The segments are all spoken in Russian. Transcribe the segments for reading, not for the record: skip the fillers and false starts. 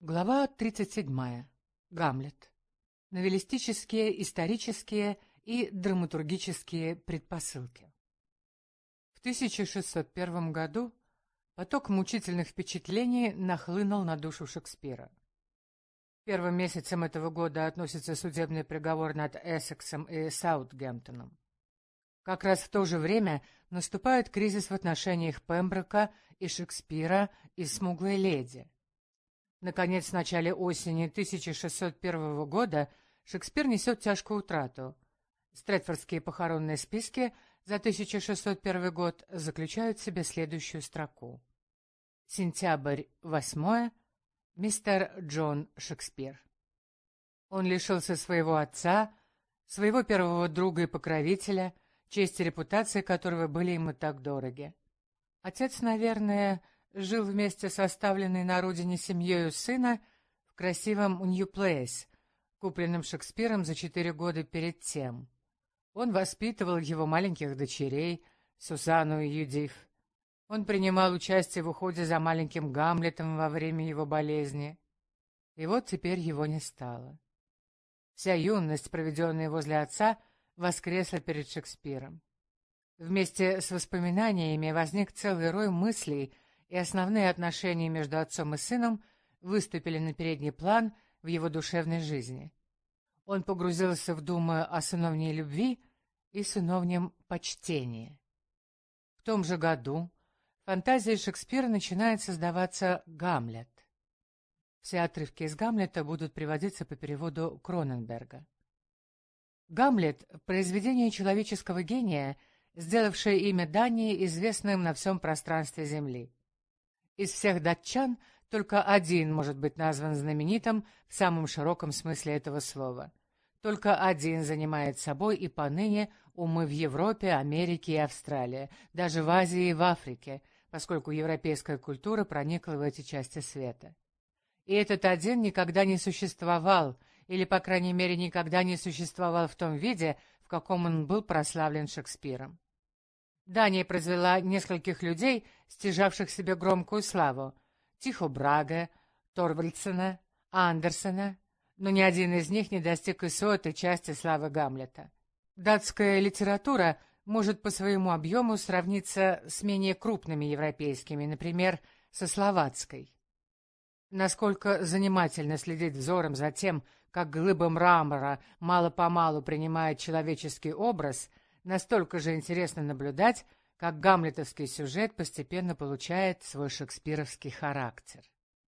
Глава 37. Гамлет. Новеллистические, исторические и драматургические предпосылки. В 1601 году поток мучительных впечатлений нахлынул на душу Шекспира. Первым месяцем этого года относится судебный приговор над Эссексом и Саутгемптоном. Как раз в то же время наступает кризис в отношениях Пемброка и Шекспира и смуглой леди. Наконец, в начале осени 1601 года Шекспир несет тяжкую утрату. Стрэтфордские похоронные списки за 1601 год заключают в себе следующую строку. Сентябрь 8. Мистер Джон Шекспир. Он лишился своего отца, своего первого друга и покровителя, честь и репутация которого были ему так дороги. Отец, наверное, жил вместе с оставленной на родине семьей сына в красивом Нью-Плейс, купленном Шекспиром за 4 года перед тем. Он воспитывал его маленьких дочерей, Сусанну и Юдиф. Он принимал участие в уходе за маленьким Гамлетом во время его болезни. И вот теперь его не стало. Вся юность, проведенная возле отца, воскресла перед Шекспиром. Вместе с воспоминаниями возник целый рой мыслей, и основные отношения между отцом и сыном выступили на передний план в его душевной жизни. Он погрузился в думы о сыновней любви и сыновнем почтении. В том же году в фантазии Шекспира начинает создаваться Гамлет. Все отрывки из Гамлета будут приводиться по переводу Кроненберга. Гамлет — произведение человеческого гения, сделавшее имя Дании известным на всем пространстве Земли. Из всех датчан только один может быть назван знаменитым в самом широком смысле этого слова. Только один занимает собой и поныне умы в Европе, Америке и Австралии, даже в Азии и в Африке, поскольку европейская культура проникла в эти части света. И этот один никогда не существовал, или, по крайней мере, никогда не существовал в том виде, в каком он был прославлен Шекспиром. Дания произвела нескольких людей, стяжавших себе громкую славу — Тихо Браге, Торвальдсена, Андерсена, но ни один из них не достиг и сотой части славы Гамлета. Датская литература может по своему объему сравниться с менее крупными европейскими, например, со словацкой. Насколько занимательно следить взором за тем, как глыба мрамора мало-помалу принимает человеческий образ, настолько же интересно наблюдать, как гамлетовский сюжет постепенно получает свой шекспировский характер.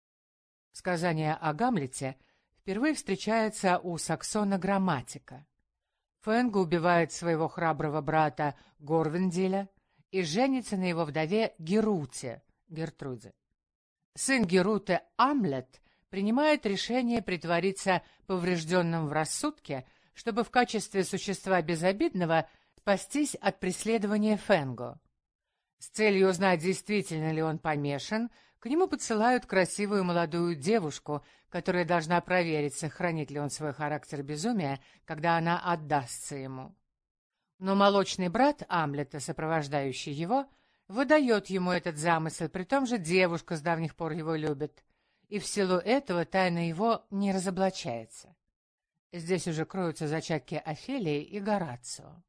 Сказание о Гамлете впервые встречается у Саксона Грамматика. Фенго убивает своего храброго брата Горвенделя и женится на его вдове Геруте, Гертруде. Сын Геруты Амлет принимает решение притвориться поврежденным в рассудке, чтобы в качестве существа безобидного спастись от преследования Фенго. С целью узнать, действительно ли он помешан, к нему подсылают красивую молодую девушку, которая должна проверить, сохранит ли он свой характер безумия, когда она отдастся ему. Но молочный брат Амлета, сопровождающий его, выдает ему этот замысел, при том же девушка с давних пор его любит, и в силу этого тайна его не разоблачается. Здесь уже кроются зачатки Офелии и Горацио.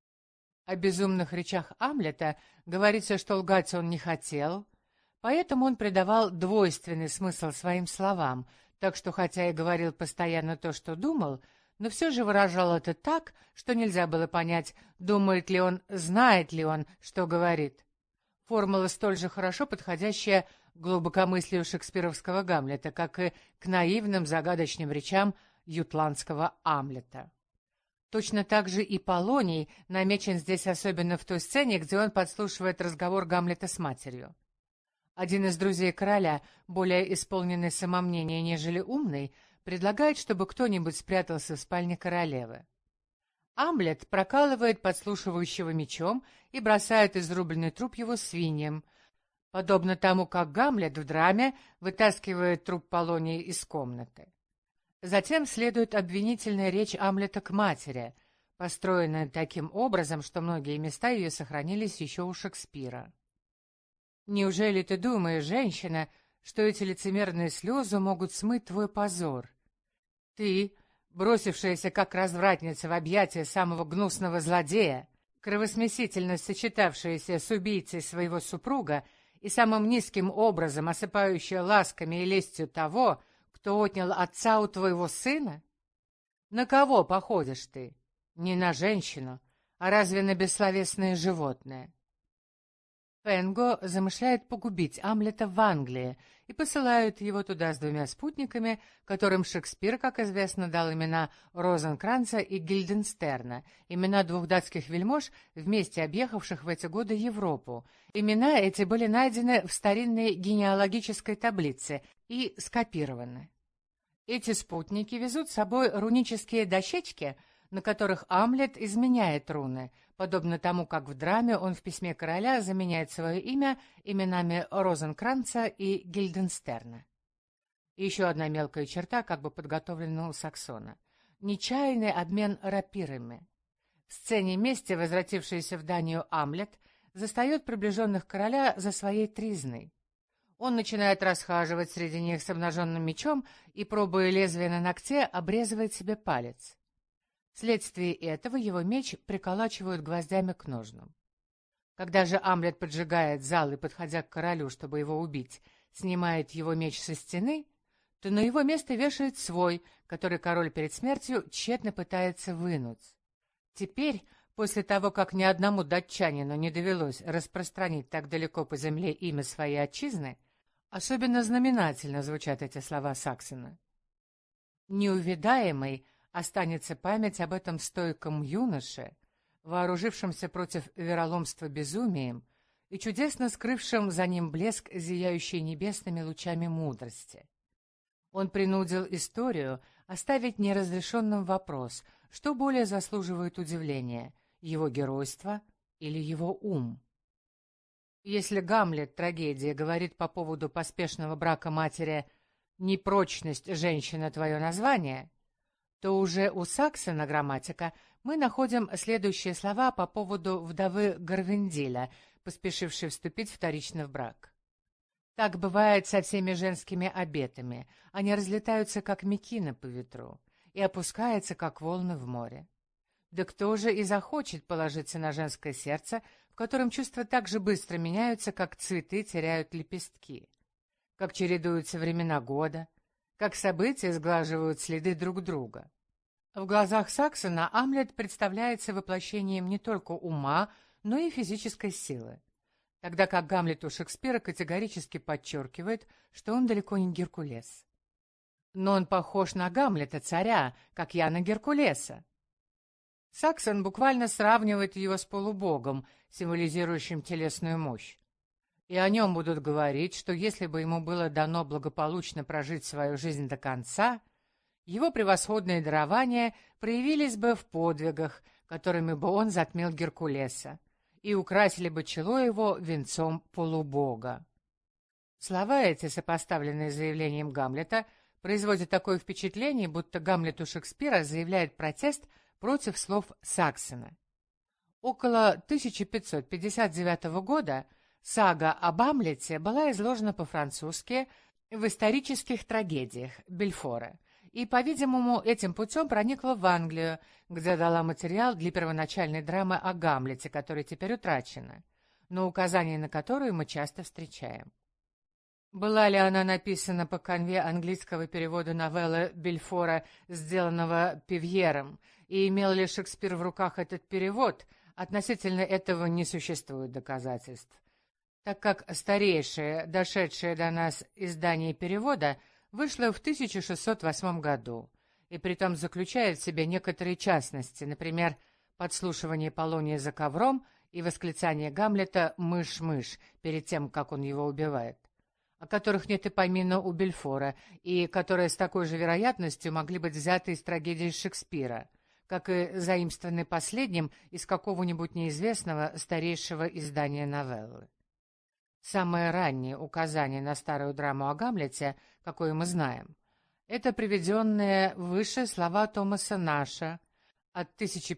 О безумных речах Амлета говорится, что лгать он не хотел, поэтому он придавал двойственный смысл своим словам, так что хотя и говорил постоянно то, что думал, но все же выражал это так, что нельзя было понять, думает ли он, знает ли он, что говорит. Формула столь же хорошо подходящая к глубокомыслию шекспировского Гамлета, как и к наивным загадочным речам ютландского Амлета. Точно так же и Полоний намечен здесь особенно в той сцене, где он подслушивает разговор Гамлета с матерью. Один из друзей короля, более исполненный самомнения, нежели умный, предлагает, чтобы кто-нибудь спрятался в спальне королевы. Амлет прокалывает подслушивающего мечом и бросает изрубленный труп его свиньям, подобно тому, как Гамлет в драме вытаскивает труп Полония из комнаты. Затем следует обвинительная речь Амлета к матери, построенная таким образом, что многие места ее сохранились еще у Шекспира. «Неужели ты думаешь, женщина, что эти лицемерные слезы могут смыть твой позор. Ты, бросившаяся как развратница в объятия самого гнусного злодея, кровосмесительно сочетавшаяся с убийцей своего супруга и самым низким образом осыпающая ласками и лестью того, кто отнял отца у твоего сына? На кого походишь ты? Не на женщину, а разве на бессловесное животное? Пенго замышляет погубить Амлета в Англии и посылают его туда с двумя спутниками, которым Шекспир, как известно, дал имена Розенкранца и Гильденстерна, имена двух датских вельмож, вместе объехавших в эти годы Европу. Имена эти были найдены в старинной генеалогической таблице и скопированы. Эти спутники везут с собой рунические дощечки, на которых Амлет изменяет руны, подобно тому, как в драме он в письме короля заменяет свое имя именами Розенкранца и Гильденстерна. И еще одна мелкая черта, как бы подготовленная у Саксона — нечаянный обмен рапирами. В сцене мести, возвратившийся в Данию Амлет, застает приближенных короля за своей тризной. Он начинает расхаживать среди них с обнаженным мечом и, пробуя лезвие на ногте, обрезывает себе палец. Вследствие этого его меч приколачивают гвоздями к ножнам. Когда же Амлет поджигает зал и, подходя к королю, чтобы его убить, снимает его меч со стены, то на его место вешает свой, который король перед смертью тщетно пытается вынуть. Теперь, после того, как ни одному датчанину не довелось распространить так далеко по земле имя своей отчизны, особенно знаменательно звучат эти слова Саксона. Неувидаемый останется память об этом стойком юноше, вооружившемся против вероломства безумием и чудесно скрывшем за ним блеск, зияющий небесными лучами мудрости. Он принудил историю оставить неразрешенным вопрос, что более заслуживает удивления — его геройство или его ум. Если Гамлет трагедии говорит по поводу поспешного брака матери «непрочность женщина твое название», то уже у Саксона грамматика мы находим следующие слова по поводу вдовы Гарвенделя, поспешившей вступить вторично в брак. Так бывает со всеми женскими обетами, они разлетаются, как мекина по ветру, и опускаются, как волны в море. Да кто же и захочет положиться на женское сердце, в котором чувства так же быстро меняются, как цветы теряют лепестки, как чередуются времена года, как события сглаживают следы друг друга. В глазах Саксона Амлет представляется воплощением не только ума, но и физической силы, тогда как Гамлет у Шекспира категорически подчеркивает, что он далеко не Геркулес. Но он похож на Гамлета, царя, как я на Геркулеса. Саксон буквально сравнивает его с полубогом, символизирующим телесную мощь. И о нем будут говорить, что если бы ему было дано благополучно прожить свою жизнь до конца, его превосходные дарования проявились бы в подвигах, которыми бы он затмил Геркулеса, и украсили бы чело его венцом полубога. Слова эти, сопоставленные с заявлением Гамлета, производят такое впечатление, будто Гамлет у Шекспира заявляет протест против слов Саксона. Около 1559 года сага об Амлете была изложена по-французски в исторических трагедиях Бельфора, и, по-видимому, этим путем проникла в Англию, где дала материал для первоначальной драмы о Гамлете, которая теперь утрачена, но указания на которую мы часто встречаем. Была ли она написана по канве английского перевода новеллы Бельфора, сделанного Пивьером, и имел ли Шекспир в руках этот перевод, относительно этого не существует доказательств, так как старейшее, дошедшее до нас издание перевода, вышло в 1608 году, и притом заключает в себе некоторые частности, например, подслушивание Полония за ковром и восклицание Гамлета «мышь-мышь» перед тем, как он его убивает, о которых нет и помина у Бельфора, и которые с такой же вероятностью могли быть взяты из трагедии Шекспира, как и заимствованы последним из какого-нибудь неизвестного старейшего издания новеллы. Самое раннее указание на старую драму о Гамлете, какое мы знаем, это приведенные выше слова Томаса Наша от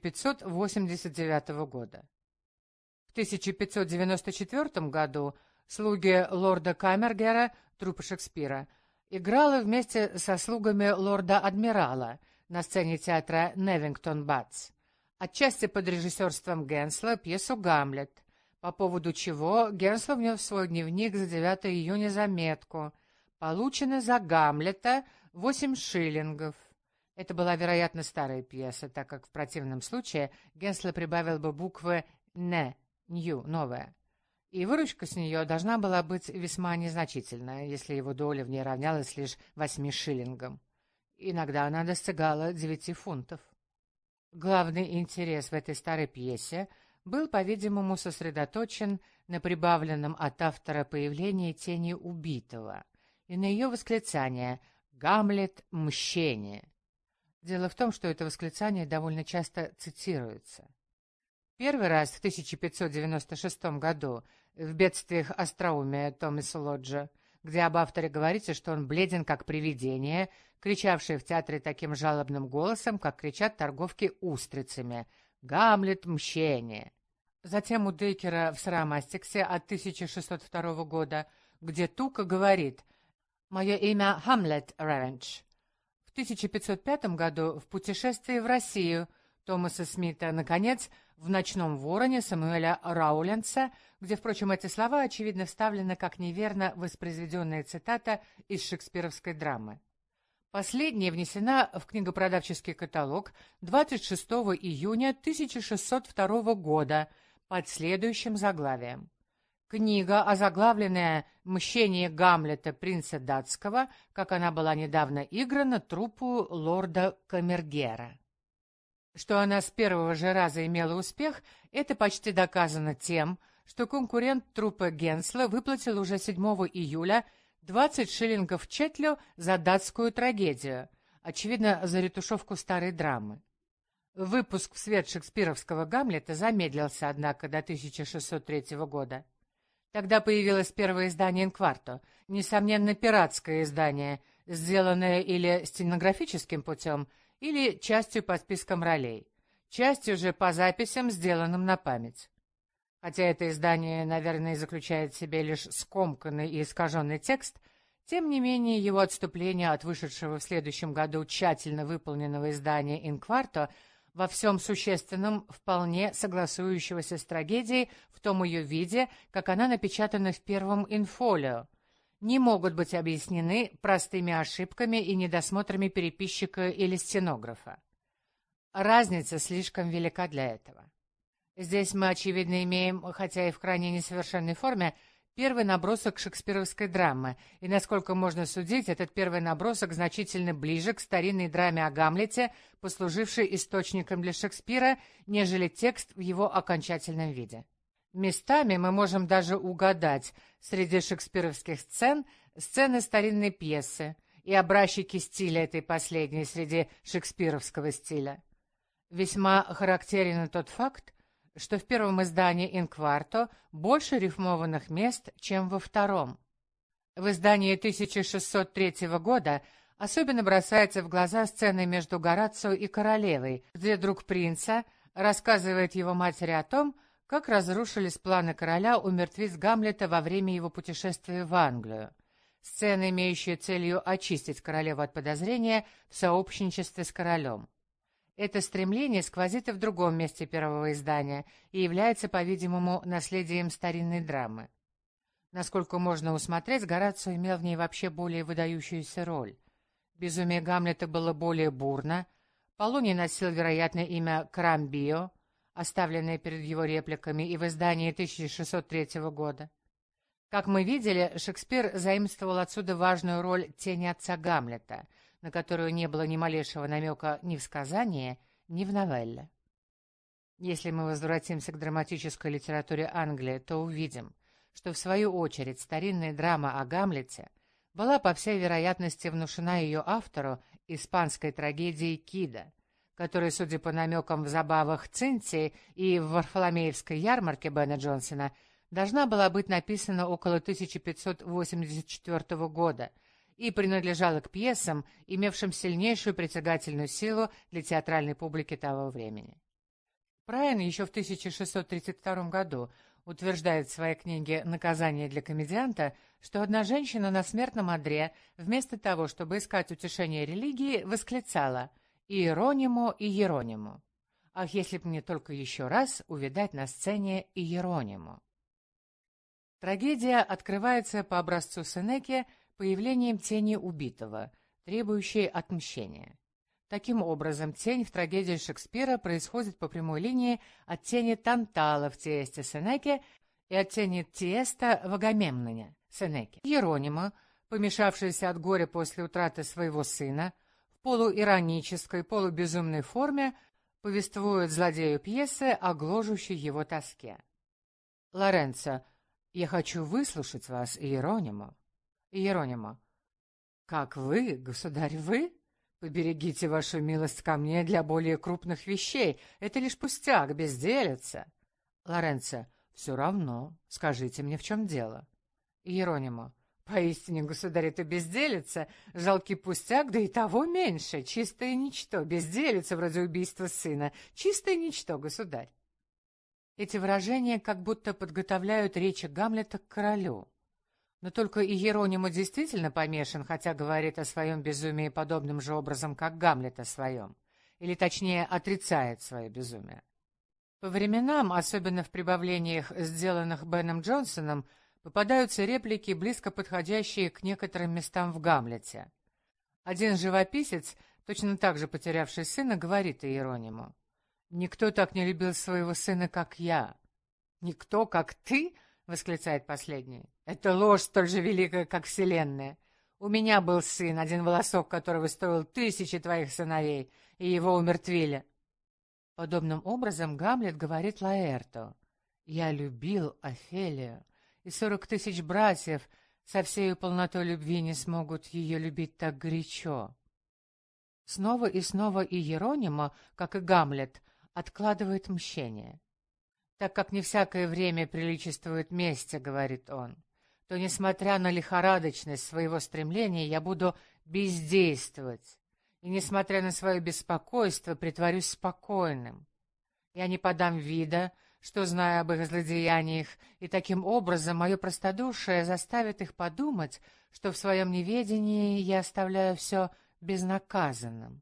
1589 года. В 1594 году слуги лорда Камергера труппы Шекспира, играла вместе со слугами лорда-адмирала на сцене театра Невингтон-Батс, отчасти под режиссерством Генсла, пьесу «Гамлет», по поводу чего Генсло внес в свой дневник за 9 июня заметку: «Получено за Гамлета 8 шиллингов». Это была, вероятно, старая пьеса, так как в противном случае Генсло прибавил бы буквы «не», «нью», «новая». И выручка с нее должна была быть весьма незначительная, если его доля в ней равнялась лишь 8 шиллингам. Иногда она достигала 9 фунтов. Главный интерес в этой старой пьесе был, по-видимому, сосредоточен на прибавленном от автора появлении тени убитого и на ее восклицание «Гамлет – мщение». Дело в том, что это восклицание довольно часто цитируется. Первый раз в 1596 году в «Бедствиях остроумия» Томаса Лоджа, где об авторе говорится, что он бледен как привидение, кричавшее в театре таким жалобным голосом, как кричат торговки устрицами «Гамлет – мщение». Затем у Дейкера в «Сыромастиксе» от 1602 года, где Тука говорит «Мое имя Хамлет Ревенч». В 1505 году в «Путешествии в Россию» Томаса Смита, наконец, в «Ночном вороне» Самуэля Рауленса, где, впрочем, эти слова, очевидно, вставлены как неверно воспроизведенная цитата из шекспировской драмы. Последняя внесена в книгопродавческий каталог 26 июня 1602 года под следующим заглавием. Книга, озаглавленная «Мщение Гамлета принца датского», как она была недавно играна труппу лорда Камергера. Что она с первого же раза имела успех, это почти доказано тем, что конкурент труппы Генсла выплатил уже 7 июля 20 шиллингов Четлю за датскую трагедию, очевидно, за ретушевку старой драмы. Выпуск в свет шекспировского «Гамлета» замедлился, однако, до 1603 года. Тогда появилось первое издание «Инкварто», несомненно, пиратское издание, сделанное или стенографическим путем, или частью по спискам ролей, частью же по записям, сделанным на память. Хотя это издание, наверное, заключает в себе лишь скомканный и искаженный текст, тем не менее его отступление от вышедшего в следующем году тщательно выполненного издания «Инкварто» во всем существенном, вполне согласующегося с трагедией в том ее виде, как она напечатана в первом инфолио, не могут быть объяснены простыми ошибками и недосмотрами переписчика или стенографа. Разница слишком велика для этого. Здесь мы, очевидно, имеем, хотя и в крайне несовершенной форме, первый набросок шекспировской драмы, и, насколько можно судить, этот первый набросок значительно ближе к старинной драме о Гамлете, послужившей источником для Шекспира, нежели текст в его окончательном виде. Местами мы можем даже угадать среди шекспировских сцен сцены старинной пьесы и образчики стиля этой последней среди шекспировского стиля. Весьма характерен тот факт, что в первом издании «Инкварто» больше рифмованных мест, чем во втором. В издании 1603 года особенно бросается в глаза сцена между Горацио и королевой, где друг принца рассказывает его матери о том, как разрушились планы короля умертвить Гамлета во время его путешествия в Англию. Сцена, имеющая целью очистить королеву от подозрения в сообщничестве с королем. Это стремление сквозит и в другом месте первого издания и является, по-видимому, наследием старинной драмы. Насколько можно усмотреть, Горацио имел в ней вообще более выдающуюся роль. Безумие Гамлета было более бурно, Полоний носил, вероятно, имя Крамбио, оставленное перед его репликами и в издании 1603 года. Как мы видели, Шекспир заимствовал отсюда важную роль тени отца Гамлета, на которую не было ни малейшего намека ни в сказании, ни в новелле. Если мы возвратимся к драматической литературе Англии, то увидим, что в свою очередь старинная драма о Гамлете была, по всей вероятности, внушена ее автору испанской трагедией «Кида», которая, судя по намекам в «Забавах Цинтии» и в «Варфоломеевской ярмарке» Бена Джонсона, должна была быть написана около 1584 года и принадлежала к пьесам, имевшим сильнейшую притягательную силу для театральной публики того времени. Прайн еще в 1632 году утверждает в своей книге «Наказание для комедианта», что одна женщина на смертном одре, вместо того, чтобы искать утешение религии, восклицала «Иеронимо, Иеронимо». Ах, если б мне только еще раз увидать на сцене Иеронимо. Трагедия открывается по образцу Сенеки появлением тени убитого, требующей отмщения. Таким образом, тень в трагедии Шекспира происходит по прямой линии от тени Тантала в Тиесте Сенеки и от тени Тиеста в Агамемноне Сенеки. Иеронима, помешавшаяся от горя после утраты своего сына, в полуиронической, полубезумной форме повествует злодею пьесы о гложущей его тоске. Лоренцо: «Я хочу выслушать вас, Иеронимо». Иеронимо: «Как вы, государь, вы? Поберегите вашу милость ко мне для более крупных вещей. Это лишь пустяк, безделица». Лоренцо: «Все равно. Скажите мне, в чем дело?» Иеронимо: «Поистине, государь, это безделица, жалкий пустяк, да и того меньше, чистое ничто, безделица вроде убийства сына, чистое ничто, государь». Эти выражения как будто подготовляют речи Гамлета к королю. Но только Иеронима действительно помешан, хотя говорит о своем безумии подобным же образом, как Гамлет о своем, или точнее отрицает свое безумие. По временам, особенно в прибавлениях, сделанных Беном Джонсоном, попадаются реплики, близко подходящие к некоторым местам в Гамлете. Один живописец, точно так же потерявший сына, говорит Иерониму: «Никто так не любил своего сына, как я». «Никто, как ты?» — восклицает последний. «Это ложь столь же великая, как вселенная. У меня был сын, один волосок которого стоил 1000 твоих сыновей, и его умертвили». Подобным образом Гамлет говорит Лаэрту: «Я любил Офелию, и 40 000 братьев со всею полнотой любви не смогут ее любить так горячо». Снова и снова Иеронима, как и Гамлет, откладывает мщение. «Так как не всякое время приличествует мести, — говорит он, — то, несмотря на лихорадочность своего стремления, я буду бездействовать, и, несмотря на свое беспокойство, притворюсь спокойным. Я не подам вида, что знаю об их злодеяниях, и таким образом мое простодушие заставит их подумать, что в своем неведении я оставляю все безнаказанным».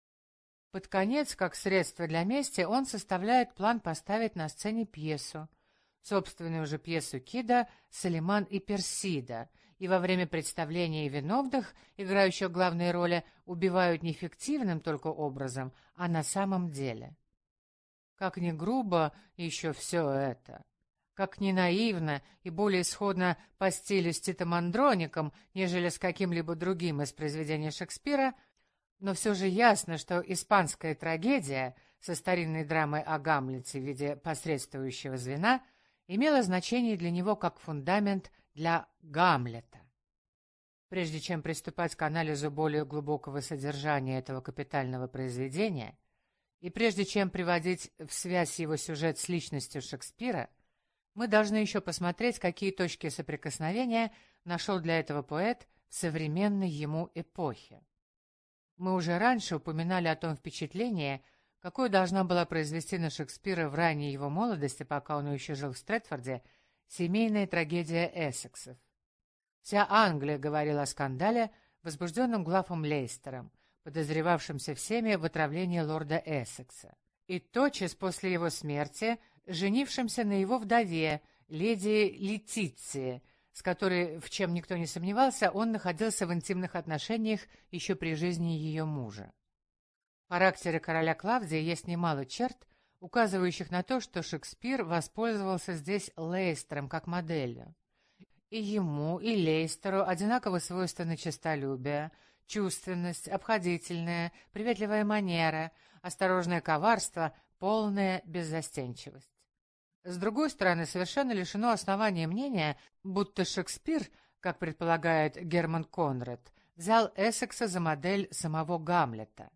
Под конец, как средство для мести, он составляет план поставить на сцене пьесу, собственную же пьесу Кида «Салиман и Персида», и во время представления виновных, играющих главные роли, убивают не фиктивным только образом, а на самом деле. Как ни грубо еще все это, как ни наивно и более сходно по стилю с Титом Андроником, нежели с каким-либо другим из произведений Шекспира, но все же ясно, что испанская трагедия со старинной драмой о Гамлете в виде посредствующего звена имела значение для него как фундамент для Гамлета. Прежде чем приступать к анализу более глубокого содержания этого капитального произведения, и прежде чем приводить в связь его сюжет с личностью Шекспира, мы должны еще посмотреть, какие точки соприкосновения нашел для этого поэт в современной ему эпохе. Мы уже раньше упоминали о том впечатлении, какое должна была произвести на Шекспира в ранней его молодости, пока он еще жил в Стрэтфорде, семейная трагедия Эссексов. Вся Англия говорила о скандале, возбужденном графом Лейстером, подозревавшимся всеми в отравлении лорда Эссекса, и тотчас после его смерти женившимся на его вдове, леди Летиции, с которой, в чем никто не сомневался, он находился в интимных отношениях еще при жизни ее мужа. В характере короля Клавдия есть немало черт, указывающих на то, что Шекспир воспользовался здесь Лейстером как моделью. И ему, и Лейстеру одинаково свойственны честолюбие, чувственность, обходительная, приветливая манера, осторожное коварство, полная беззастенчивость. С другой стороны, совершенно лишено основания мнения, будто Шекспир, как предполагает Герман Конрад, взял Эссекса за модель самого Гамлета.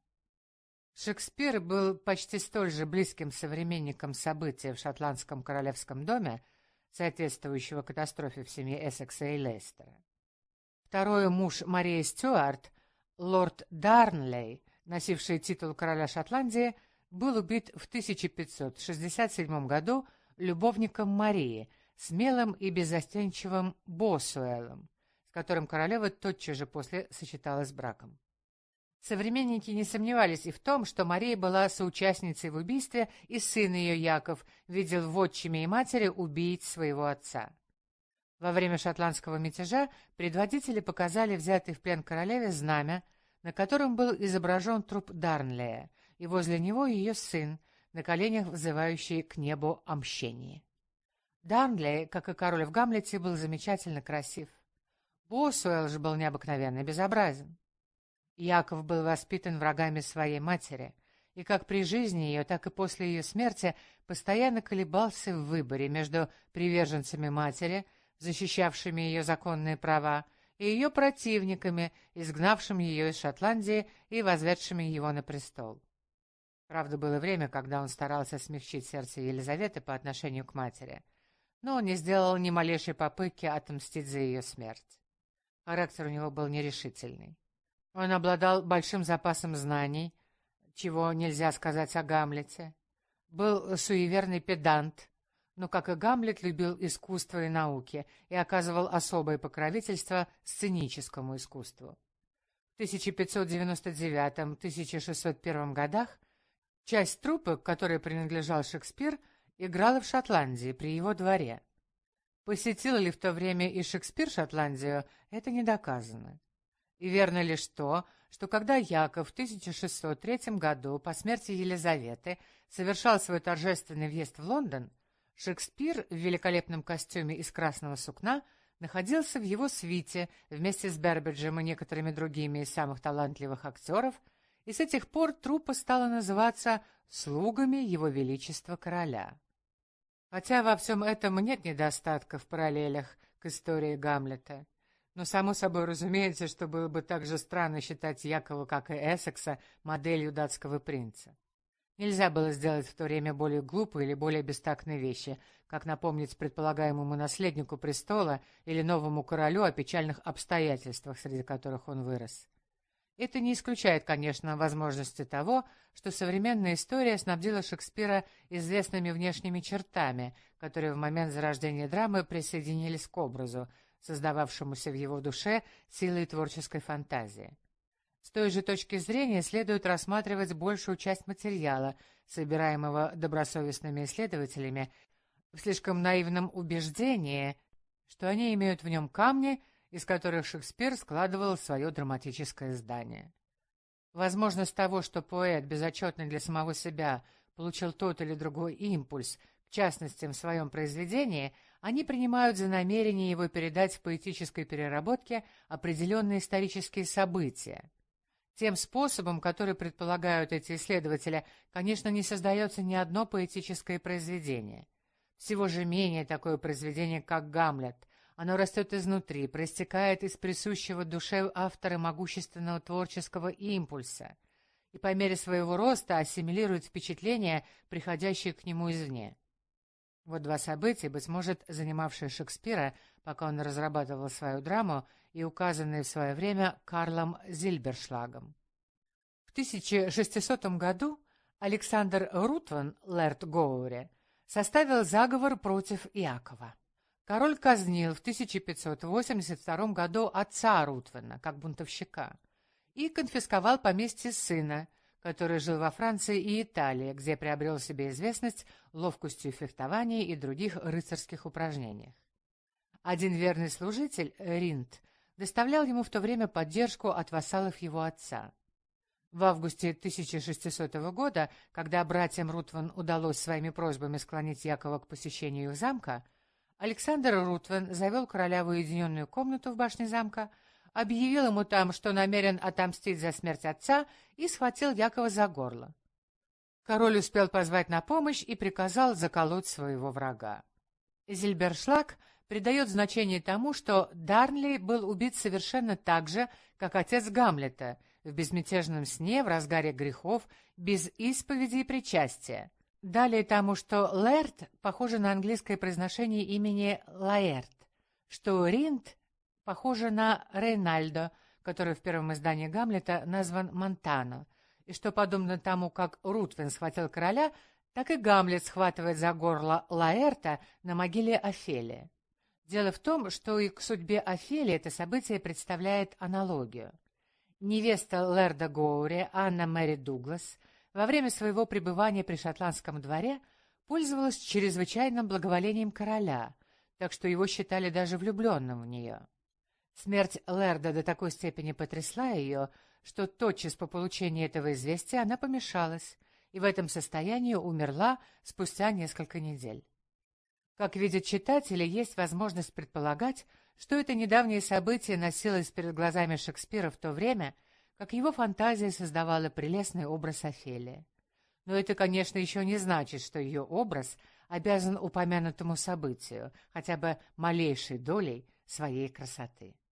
Шекспир был почти столь же близким современником событий в шотландском королевском доме, соответствующего катастрофе в семье Эссекса и Лейстера. Второй муж Марии Стюарт, лорд Дарнлей, носивший титул короля Шотландии, был убит в 1567 году любовником Марии, смелым и беззастенчивым Босуэлом, с которым королева тотчас же после сочеталась браком. Современники не сомневались и в том, что Мария была соучастницей в убийстве, и сын ее Яков видел в отчиме и матери убийц своего отца. Во время шотландского мятежа предводители показали взятой в плен королеве знамя, на котором был изображен труп Дарнлея, и возле него ее сын, на коленях взывающий к небу о мщении. Дарнлей, как и король в Гамлете, был замечательно красив. Босуэлл же был необыкновенно безобразен. Яков был воспитан врагами своей матери, и как при жизни ее, так и после ее смерти постоянно колебался в выборе между приверженцами матери, защищавшими ее законные права, и ее противниками, изгнавшими ее из Шотландии и возведшими его на престол. Правда, было время, когда он старался смягчить сердце Елизаветы по отношению к матери, но он не сделал ни малейшей попытки отомстить за ее смерть. Характер у него был нерешительный. Он обладал большим запасом знаний, чего нельзя сказать о Гамлете, был суеверный педант, но, как и Гамлет, любил искусство и науки и оказывал особое покровительство сценическому искусству. В 1599-1601 годах часть труппы, к которой принадлежал Шекспир, играла в Шотландии при его дворе. Посетил ли в то время и Шекспир Шотландию, это не доказано. И верно лишь то, что когда Яков в 1603 году по смерти Елизаветы совершал свой торжественный въезд в Лондон, Шекспир в великолепном костюме из красного сукна находился в его свите вместе с Бербиджем и некоторыми другими из самых талантливых актеров, и с этих пор труппа стала называться «слугами Его Величества Короля». Хотя во всем этом нет недостатков в параллелях к истории Гамлета. Но, само собой, разумеется, что было бы так же странно считать Якова, как и Эссекса, моделью датского принца. Нельзя было сделать в то время более глупые или более бестактные вещи, как напомнить предполагаемому наследнику престола или новому королю о печальных обстоятельствах, среди которых он вырос. Это не исключает, конечно, возможности того, что современная история снабдила Шекспира известными внешними чертами, которые в момент зарождения драмы присоединились к образу, создававшемуся в его душе силой творческой фантазии. С той же точки зрения следует рассматривать большую часть материала, собираемого добросовестными исследователями, в слишком наивном убеждении, что они имеют в нем камни, из которых Шекспир складывал свое драматическое здание. Возможность того, что поэт, безотчетный для самого себя, получил тот или другой импульс, к частности, в своем произведении, они принимают за намерение его передать в поэтической переработке определенные исторические события. Тем способом, который предполагают эти исследователи, конечно, не создается ни одно поэтическое произведение. Всего же менее такое произведение, как «Гамлет». Оно растет изнутри, проистекает из присущего душе автора могущественного творческого импульса и по мере своего роста ассимилирует впечатления, приходящие к нему извне. Вот два события, быть может, занимавшие Шекспира, пока он разрабатывал свою драму, и указанные в свое время Карлом Зильбершлагом. В 1600 году Александр Рутван, лэрд Гоури, составил заговор против Иакова. Король казнил в 1582 году отца Рутвана, как бунтовщика, и конфисковал поместье сына, который жил во Франции и Италии, где приобрел себе известность ловкостью фехтования и других рыцарских упражнениях. Один верный служитель, Ринд, доставлял ему в то время поддержку от вассалов его отца. В августе 1600 года, когда братьям Рутван удалось своими просьбами склонить Якова к посещению их замка, Александр Рутван завел короля в уединенную комнату в башне замка, объявил ему там, что намерен отомстить за смерть отца, и схватил Якова за горло. Король успел позвать на помощь и приказал заколоть своего врага. Зильбершлаг придает значение тому, что Дарнли был убит совершенно так же, как отец Гамлета, в безмятежном сне, в разгаре грехов, без исповеди и причастия. Далее тому, что Лэрд похоже на английское произношение имени Лаэрт, что Ринд похоже на Рейнальдо, который в первом издании Гамлета назван Монтано, и что, подобно тому, как Рутвен схватил короля, так и Гамлет схватывает за горло Лаэрта на могиле Офелии. Дело в том, что и к судьбе Офелии это событие представляет аналогию. Невеста лэрда Гоури, Анна Мэри Дуглас, во время своего пребывания при шотландском дворе пользовалась чрезвычайным благоволением короля, так что его считали даже влюбленным в нее. Смерть лэрда до такой степени потрясла ее, что тотчас по получении этого известия она помешалась и в этом состоянии умерла спустя несколько недель. Как видят читатели, есть возможность предполагать, что это недавнее событие носилось перед глазами Шекспира в то время, как его фантазия создавала прелестный образ Офелии. Но это, конечно, еще не значит, что ее образ обязан упомянутому событию хотя бы малейшей долей своей красоты.